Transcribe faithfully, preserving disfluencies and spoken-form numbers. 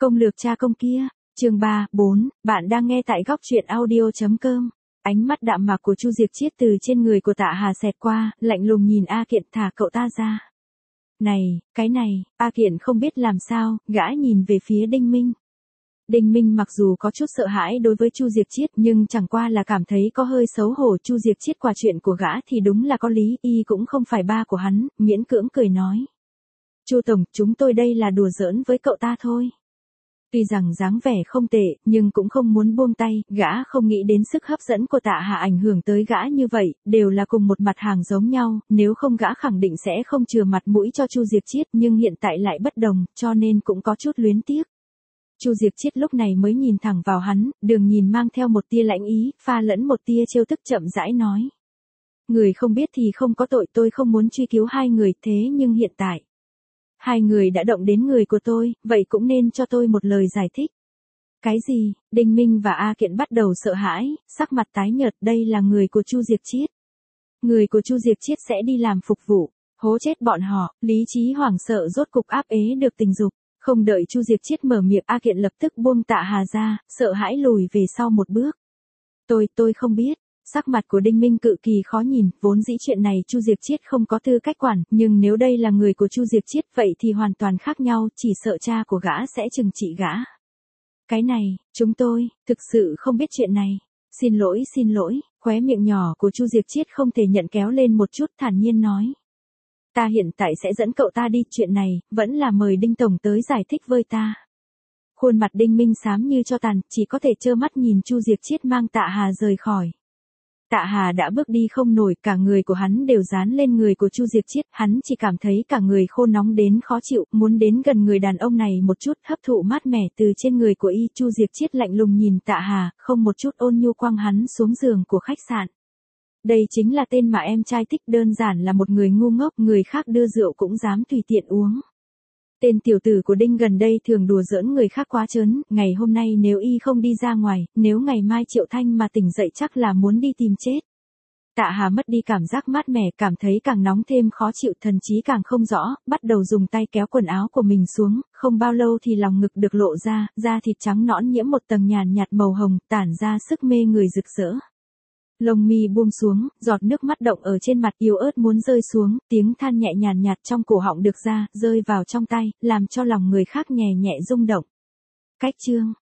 Công lược cha công kia, chương ba, bốn, bạn đang nghe tại góc truyện audio.com. Ánh mắt đạm mạc của Chu Diệp Chiết từ trên người của Tạ Hà xẹt qua, lạnh lùng nhìn A Kiện, thả cậu ta ra. Này, cái này, A Kiện không biết làm sao, gã nhìn về phía Đinh Minh. Đinh Minh mặc dù có chút sợ hãi đối với Chu Diệp Chiết nhưng chẳng qua là cảm thấy có hơi xấu hổ. Chu Diệp Chiết quả chuyện của gã thì đúng là có lý, y cũng không phải ba của hắn, miễn cưỡng cười nói. Chu Tổng, chúng tôi đây là đùa giỡn với cậu ta thôi. Tuy rằng dáng vẻ không tệ, nhưng cũng không muốn buông tay, gã không nghĩ đến sức hấp dẫn của Tạ Hà ảnh hưởng tới gã như vậy, đều là cùng một mặt hàng giống nhau, nếu không gã khẳng định sẽ không chừa mặt mũi cho Chu Diệp Chiết, nhưng hiện tại lại bất đồng, cho nên cũng có chút luyến tiếc. Chu Diệp Chiết lúc này mới nhìn thẳng vào hắn, đường nhìn mang theo một tia lãnh ý, pha lẫn một tia trêu tức, chậm rãi nói. Người không biết thì không có tội, tôi không muốn truy cứu hai người, thế nhưng hiện tại hai người đã động đến người của tôi, vậy cũng nên cho tôi một lời giải thích. Cái gì? Đinh Minh và A Kiện bắt đầu sợ hãi, sắc mặt tái nhợt, đây là người của Chu Diệp Chiết. Người của Chu Diệp Chiết sẽ đi làm phục vụ, hố chết bọn họ, lý trí hoảng sợ rốt cục áp ế được tình dục. Không đợi Chu Diệp Chiết mở miệng, A Kiện lập tức buông Tạ Hà ra, sợ hãi lùi về sau một bước. Tôi, tôi không biết. Sắc mặt của Đinh Minh cực kỳ khó nhìn, vốn dĩ chuyện này Chu Diệp Chiết không có tư cách quản, nhưng nếu đây là người của Chu Diệp Chiết vậy thì hoàn toàn khác nhau, chỉ sợ cha của gã sẽ trừng trị gã. Cái này, chúng tôi, thực sự không biết chuyện này. Xin lỗi, xin lỗi, khóe miệng nhỏ của Chu Diệp Chiết không thể nhận kéo lên một chút, thản nhiên nói. Ta hiện tại sẽ dẫn cậu ta đi, chuyện này, vẫn là mời Đinh Tổng tới giải thích với ta. Khuôn mặt Đinh Minh xám như cho tàn, chỉ có thể trơ mắt nhìn Chu Diệp Chiết mang Tạ Hà rời khỏi. Tạ Hà đã bước đi không nổi, cả người của hắn đều dán lên người của Chu Diệp Chiết, hắn chỉ cảm thấy cả người khô nóng đến khó chịu, muốn đến gần người đàn ông này một chút, hấp thụ mát mẻ từ trên người của y. Chu Diệp Chiết lạnh lùng nhìn Tạ Hà, không một chút ôn nhu quăng hắn xuống giường của khách sạn. Đây chính là tên mà em trai thích, đơn giản là một người ngu ngốc, người khác đưa rượu cũng dám tùy tiện uống. Tên tiểu tử của Đinh gần đây thường đùa giỡn người khác quá trớn, ngày hôm nay nếu y không đi ra ngoài, nếu ngày mai Triệu Thanh mà tỉnh dậy chắc là muốn đi tìm chết. Tạ Hà mất đi cảm giác mát mẻ, cảm thấy càng nóng thêm khó chịu, thần trí càng không rõ, bắt đầu dùng tay kéo quần áo của mình xuống, không bao lâu thì lòng ngực được lộ ra, da thịt trắng nõn nhiễm một tầng nhàn nhạt màu hồng, tản ra sức mê người rực rỡ. Lông mi buông xuống, giọt nước mắt động ở trên mặt, yếu ớt muốn rơi xuống, tiếng than nhẹ nhàn nhạt trong cổ họng được ra, rơi vào trong tay, làm cho lòng người khác nhẹ nhẹ rung động. Cách chương,